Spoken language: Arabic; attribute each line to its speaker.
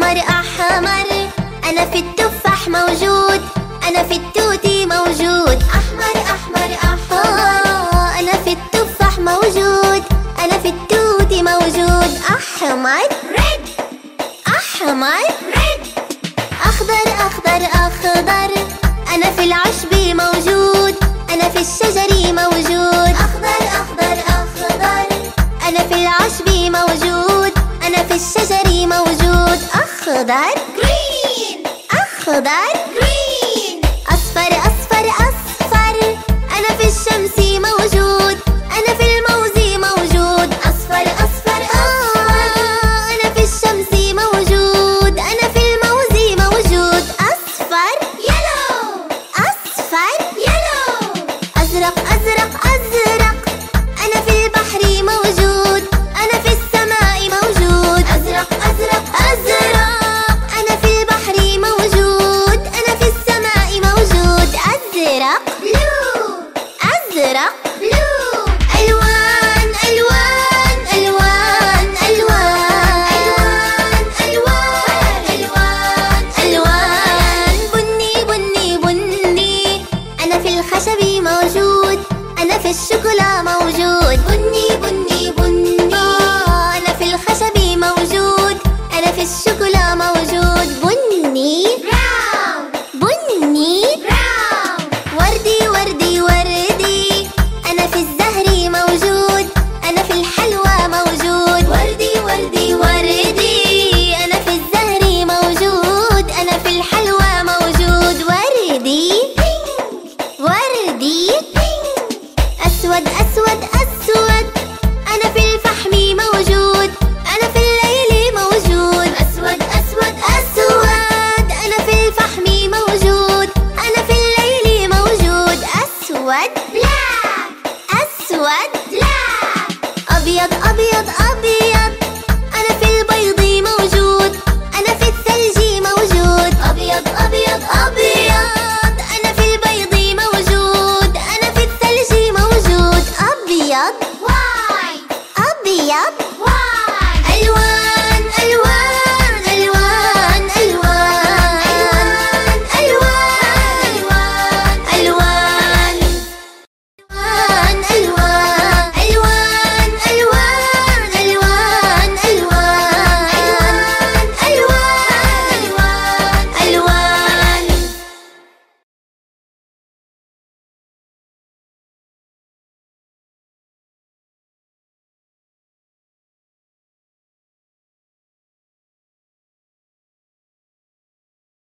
Speaker 1: أحمر أحمر، أنا في التفاح موجود، أنا في التوتي موجود. أحمر أحمر أحمر، أنا في التفاح موجود، أنا في التوتي موجود. أحمر ريد، أحمر ريد. أخضر أخضر أخضر، أنا في العشب موجود، أنا في الشجر موجود. أخضر أخضر أخضر، أنا في العشب موجود، أنا في الشجر موجود. أخضر green، أخضر green. أصفر أصفر أصفر، أنا في الشمس موجود، أنا في الموز موجود. أصفر أصفر أصفر، أنا في الشمس موجود، أنا في الموز موجود. أصفر yellow، أصفر yellow. أزرق أزرق أزرق، أنا في البحر موجود، أنا في السماء موجود. أزرق أزرق أزرق، أنا في البحر موجود، أنا في السماء موجود. أزرق blue، أزرق blue. ألوان ألوان ألوان ألوان ألوان ألوان ألوان. بني بني بني، أنا في الخشب موجود، أنا في الشوكولا موجود. بني بني بني، أنا في الخشب موجود، أنا في الشوكولا موجود. بني براون، بني براون.